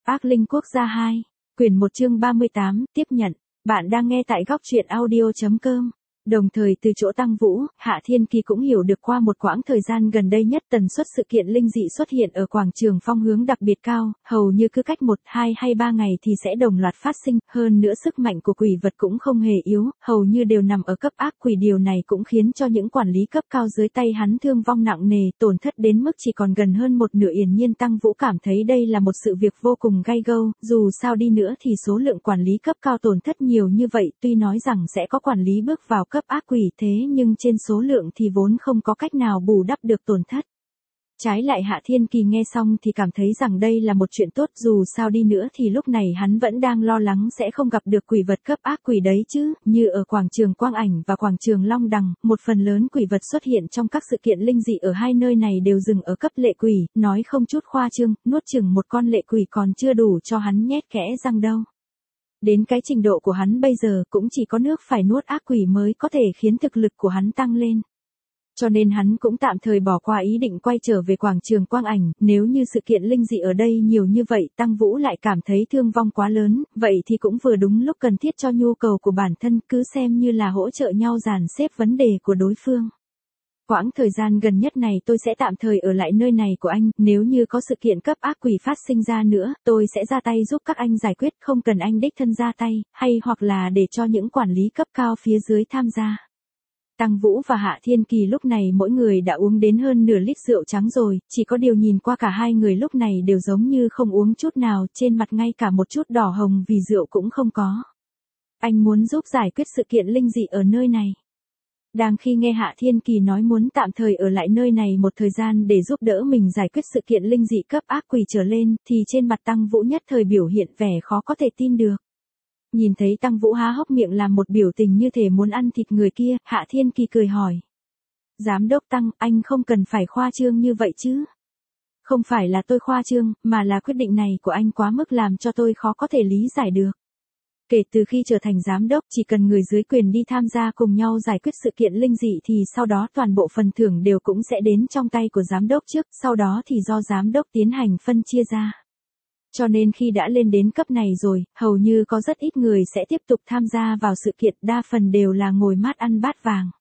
Ác Linh Quốc gia 2, quyển 1 chương 38, tiếp nhận. Bạn đang nghe tại góc truyện audio.com. Đồng thời từ chỗ Tăng Vũ, Hạ Thiên Kỳ cũng hiểu được qua một quãng thời gian gần đây nhất tần suất sự kiện linh dị xuất hiện ở quảng trường Phong hướng đặc biệt cao, hầu như cứ cách 1, 2 hay 3 ngày thì sẽ đồng loạt phát sinh, hơn nữa sức mạnh của quỷ vật cũng không hề yếu, hầu như đều nằm ở cấp ác quỷ, điều này cũng khiến cho những quản lý cấp cao dưới tay hắn thương vong nặng nề, tổn thất đến mức chỉ còn gần hơn một nửa. Yển nhiên Tăng Vũ cảm thấy đây là một sự việc vô cùng gay go, dù sao đi nữa thì số lượng quản lý cấp cao tổn thất nhiều như vậy, tuy nói rằng sẽ có quản lý bước vào cấp ác quỷ thế nhưng trên số lượng thì vốn không có cách nào bù đắp được tổn thất. Trái lại Hạ Thiên Kỳ nghe xong thì cảm thấy rằng đây là một chuyện tốt, dù sao đi nữa thì lúc này hắn vẫn đang lo lắng sẽ không gặp được quỷ vật cấp ác quỷ đấy chứ, như ở quảng trường Quang Ảnh và quảng trường Long Đằng, một phần lớn quỷ vật xuất hiện trong các sự kiện linh dị ở hai nơi này đều dừng ở cấp lệ quỷ, nói không chút khoa trương, nuốt chửng một con lệ quỷ còn chưa đủ cho hắn nhét kẽ răng đâu. Đến cái trình độ của hắn bây giờ cũng chỉ có nước phải nuốt ác quỷ mới có thể khiến thực lực của hắn tăng lên. Cho nên hắn cũng tạm thời bỏ qua ý định quay trở về quảng trường Quang Ảnh, nếu như sự kiện linh dị ở đây nhiều như vậy Tăng Vũ lại cảm thấy thương vong quá lớn, vậy thì cũng vừa đúng lúc cần thiết cho nhu cầu của bản thân, cứ xem như là hỗ trợ nhau dàn xếp vấn đề của đối phương. Quãng thời gian gần nhất này tôi sẽ tạm thời ở lại nơi này của anh, nếu như có sự kiện cấp ác quỷ phát sinh ra nữa, tôi sẽ ra tay giúp các anh giải quyết, không cần anh đích thân ra tay, hay hoặc là để cho những quản lý cấp cao phía dưới tham gia. Tăng Vũ và Hạ Thiên Kỳ lúc này mỗi người đã uống đến hơn nửa lít rượu trắng rồi, chỉ có điều nhìn qua cả hai người lúc này đều giống như không uống chút nào, trên mặt ngay cả một chút đỏ hồng vì rượu cũng không có. Anh muốn giúp giải quyết sự kiện linh dị ở nơi này. Đang khi nghe Hạ Thiên Kỳ nói muốn tạm thời ở lại nơi này một thời gian để giúp đỡ mình giải quyết sự kiện linh dị cấp ác quỷ trở lên, thì trên mặt Tăng Vũ nhất thời biểu hiện vẻ khó có thể tin được. Nhìn thấy Tăng Vũ há hốc miệng làm một biểu tình như thể muốn ăn thịt người kia, Hạ Thiên Kỳ cười hỏi. Giám đốc Tăng, anh không cần phải khoa trương như vậy chứ. Không phải là tôi khoa trương, mà là quyết định này của anh quá mức làm cho tôi khó có thể lý giải được. Kể từ khi trở thành giám đốc, chỉ cần người dưới quyền đi tham gia cùng nhau giải quyết sự kiện linh dị thì sau đó toàn bộ phần thưởng đều cũng sẽ đến trong tay của giám đốc trước, sau đó thì do giám đốc tiến hành phân chia ra. Cho nên khi đã lên đến cấp này rồi, hầu như có rất ít người sẽ tiếp tục tham gia vào sự kiện, đa phần đều là ngồi mát ăn bát vàng.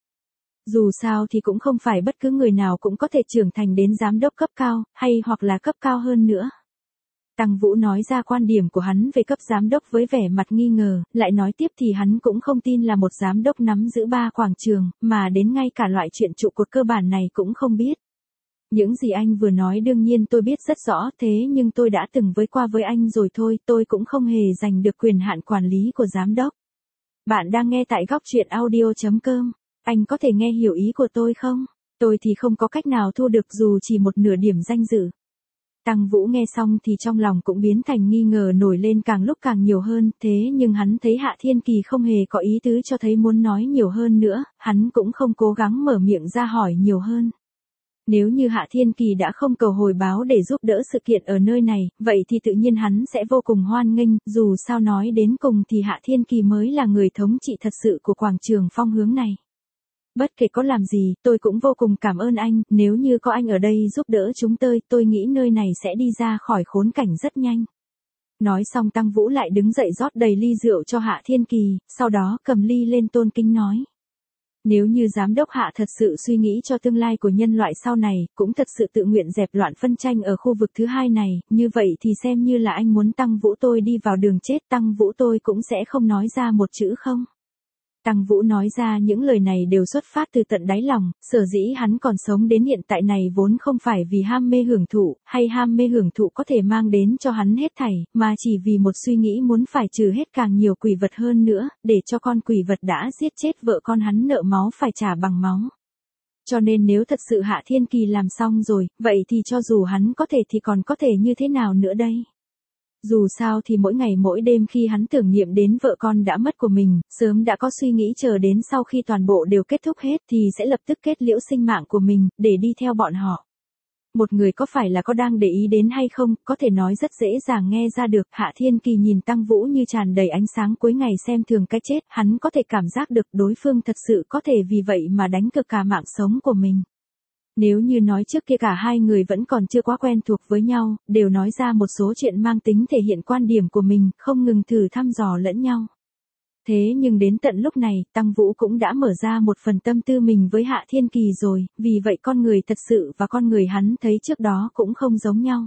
Dù sao thì cũng không phải bất cứ người nào cũng có thể trưởng thành đến giám đốc cấp cao, hay hoặc là cấp cao hơn nữa. Tăng Vũ nói ra quan điểm của hắn về cấp giám đốc với vẻ mặt nghi ngờ, lại nói tiếp thì hắn cũng không tin là một giám đốc nắm giữ 3 quảng trường, mà đến ngay cả loại chuyện trụ cột cơ bản này cũng không biết. Những gì anh vừa nói đương nhiên tôi biết rất rõ, thế nhưng tôi đã từng qua với anh rồi thôi, tôi cũng không hề giành được quyền hạn quản lý của giám đốc. Bạn đang nghe tại góc truyện audio.com, anh có thể nghe hiểu ý của tôi không? Tôi thì không có cách nào thu được dù chỉ một nửa điểm danh dự. Tăng Vũ nghe xong thì trong lòng cũng biến thành nghi ngờ nổi lên càng lúc càng nhiều hơn, thế nhưng hắn thấy Hạ Thiên Kỳ không hề có ý tứ cho thấy muốn nói nhiều hơn nữa, hắn cũng không cố gắng mở miệng ra hỏi nhiều hơn. Nếu như Hạ Thiên Kỳ đã không cầu hồi báo để giúp đỡ sự kiện ở nơi này, vậy thì tự nhiên hắn sẽ vô cùng hoan nghênh, dù sao nói đến cùng thì Hạ Thiên Kỳ mới là người thống trị thật sự của quảng trường Phong hướng này. Bất kể có làm gì, tôi cũng vô cùng cảm ơn anh, nếu như có anh ở đây giúp đỡ chúng tôi nghĩ nơi này sẽ đi ra khỏi khốn cảnh rất nhanh. Nói xong Tăng Vũ lại đứng dậy rót đầy ly rượu cho Hạ Thiên Kỳ, sau đó cầm ly lên tôn kính nói. Nếu như giám đốc Hạ thật sự suy nghĩ cho tương lai của nhân loại sau này, cũng thật sự tự nguyện dẹp loạn phân tranh ở khu vực thứ hai này, như vậy thì xem như là anh muốn Tăng Vũ tôi đi vào đường chết, Tăng Vũ tôi cũng sẽ không nói ra một chữ không. Tăng Vũ nói ra những lời này đều xuất phát từ tận đáy lòng, sở dĩ hắn còn sống đến hiện tại này vốn không phải vì ham mê hưởng thụ, hay ham mê hưởng thụ có thể mang đến cho hắn hết thảy, mà chỉ vì một suy nghĩ muốn phải trừ hết càng nhiều quỷ vật hơn nữa, để cho con quỷ vật đã giết chết vợ con hắn nợ máu phải trả bằng máu. Cho nên nếu thật sự Hạ Thiên Kỳ làm xong rồi, vậy thì cho dù hắn có thể thì còn có thể như thế nào nữa đây? Dù sao thì mỗi ngày mỗi đêm khi hắn tưởng niệm đến vợ con đã mất của mình, sớm đã có suy nghĩ chờ đến sau khi toàn bộ đều kết thúc hết thì sẽ lập tức kết liễu sinh mạng của mình, để đi theo bọn họ. Một người có phải là có đang để ý đến hay không, có thể nói rất dễ dàng nghe ra được. Hạ Thiên Kỳ nhìn Tăng Vũ như tràn đầy ánh sáng cuối ngày xem thường cái chết, hắn có thể cảm giác được đối phương thật sự có thể vì vậy mà đánh cược cả mạng sống của mình. Nếu như nói trước kia cả hai người vẫn còn chưa quá quen thuộc với nhau, đều nói ra một số chuyện mang tính thể hiện quan điểm của mình, không ngừng thử thăm dò lẫn nhau. Thế nhưng đến tận lúc này, Tăng Vũ cũng đã mở ra một phần tâm tư mình với Hạ Thiên Kỳ rồi, vì vậy con người thật sự và con người hắn thấy trước đó cũng không giống nhau.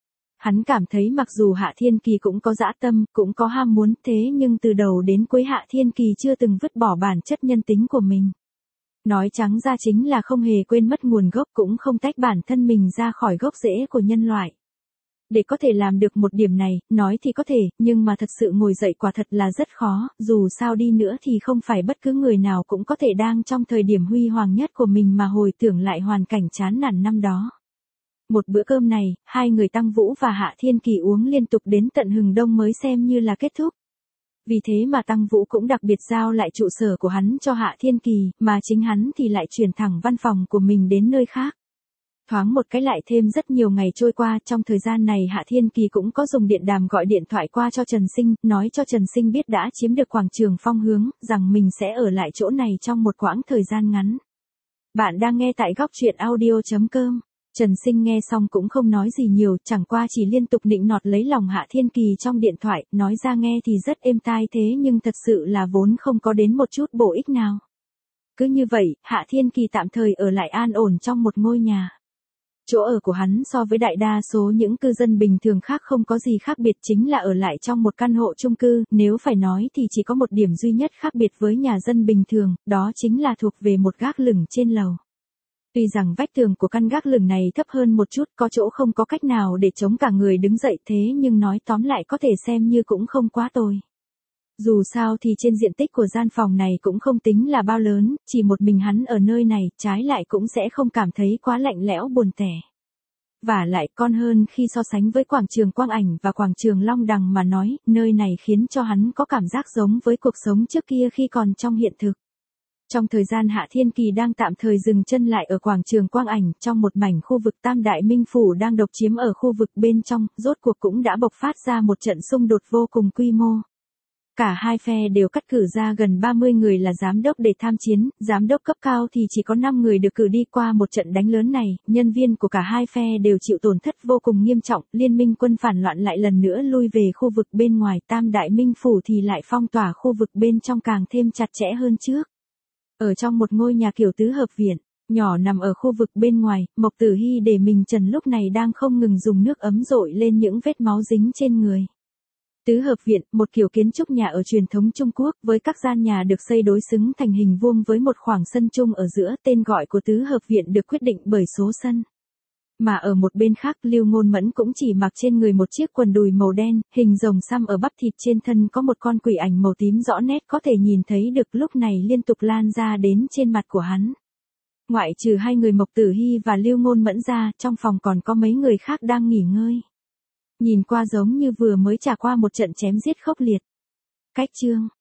Hắn cảm thấy mặc dù Hạ Thiên Kỳ cũng có dã tâm, cũng có ham muốn, thế nhưng từ đầu đến cuối Hạ Thiên Kỳ chưa từng vứt bỏ bản chất nhân tính của mình. Nói trắng ra chính là không hề quên mất nguồn gốc, cũng không tách bản thân mình ra khỏi gốc rễ của nhân loại. Để có thể làm được một điểm này, nói thì có thể, nhưng mà thật sự ngồi dậy quả thật là rất khó, dù sao đi nữa thì không phải bất cứ người nào cũng có thể đang trong thời điểm huy hoàng nhất của mình mà hồi tưởng lại hoàn cảnh chán nản năm đó. Một bữa cơm này, hai người Tăng Vũ và Hạ Thiên Kỳ uống liên tục đến tận hừng đông mới xem như là kết thúc. Vì thế mà Tăng Vũ cũng đặc biệt giao lại trụ sở của hắn cho Hạ Thiên Kỳ, mà chính hắn thì lại chuyển thẳng văn phòng của mình đến nơi khác. Thoáng một cái lại thêm rất nhiều ngày trôi qua, trong thời gian này Hạ Thiên Kỳ cũng có dùng điện đàm gọi điện thoại qua cho Trần Sinh, nói cho Trần Sinh biết đã chiếm được quảng trường Phong Hướng, rằng mình sẽ ở lại chỗ này trong một quãng thời gian ngắn. Bạn đang nghe tại góc truyện audio.com. Trần Sinh nghe xong cũng không nói gì nhiều, chẳng qua chỉ liên tục nịnh nọt lấy lòng Hạ Thiên Kỳ trong điện thoại, nói ra nghe thì rất êm tai thế nhưng thật sự là vốn không có đến một chút bổ ích nào. Cứ như vậy, Hạ Thiên Kỳ tạm thời ở lại an ổn trong một ngôi nhà. Chỗ ở của hắn so với đại đa số những cư dân bình thường khác không có gì khác biệt, chính là ở lại trong một căn hộ chung cư, nếu phải nói thì chỉ có một điểm duy nhất khác biệt với nhà dân bình thường, đó chính là thuộc về một gác lửng trên lầu. Tuy rằng vách tường của căn gác lửng này thấp hơn một chút, có chỗ không có cách nào để chống cả người đứng dậy, thế nhưng nói tóm lại có thể xem như cũng không quá tồi. Dù sao thì trên diện tích của gian phòng này cũng không tính là bao lớn, chỉ một mình hắn ở nơi này, trái lại cũng sẽ không cảm thấy quá lạnh lẽo buồn tẻ. Vả lại con hơn khi so sánh với quảng trường Quang Ảnh và quảng trường Long Đằng mà nói, nơi này khiến cho hắn có cảm giác giống với cuộc sống trước kia khi còn trong hiện thực. Trong thời gian Hạ Thiên Kỳ đang tạm thời dừng chân lại ở quảng trường Quang Ảnh, trong một mảnh khu vực Tam Đại Minh Phủ đang độc chiếm ở khu vực bên trong, rốt cuộc cũng đã bộc phát ra một trận xung đột vô cùng quy mô. Cả hai phe đều cắt cử ra gần 30 người là giám đốc để tham chiến, giám đốc cấp cao thì chỉ có 5 người được cử đi qua một trận đánh lớn này, nhân viên của cả hai phe đều chịu tổn thất vô cùng nghiêm trọng, liên minh quân phản loạn lại lần nữa lui về khu vực bên ngoài, Tam Đại Minh Phủ thì lại phong tỏa khu vực bên trong càng thêm chặt chẽ hơn trước. Ở trong một ngôi nhà kiểu tứ hợp viện, nhỏ nằm ở khu vực bên ngoài, Mộc Tử Hy để mình trần lúc này đang không ngừng dùng nước ấm dội lên những vết máu dính trên người. Tứ hợp viện, một kiểu kiến trúc nhà ở truyền thống Trung Quốc, với các gian nhà được xây đối xứng thành hình vuông với một khoảng sân chung ở giữa, tên gọi của tứ hợp viện được quyết định bởi số sân. Mà ở một bên khác, Lưu Ngôn Mẫn cũng chỉ mặc trên người một chiếc quần đùi màu đen, hình rồng xăm ở bắp thịt trên thân có một con quỷ ảnh màu tím rõ nét có thể nhìn thấy được lúc này liên tục lan ra đến trên mặt của hắn. Ngoại trừ hai người Mộc Tử Hy và Lưu Ngôn Mẫn ra, trong phòng còn có mấy người khác đang nghỉ ngơi. Nhìn qua giống như vừa mới trải qua một trận chém giết khốc liệt. Cách chương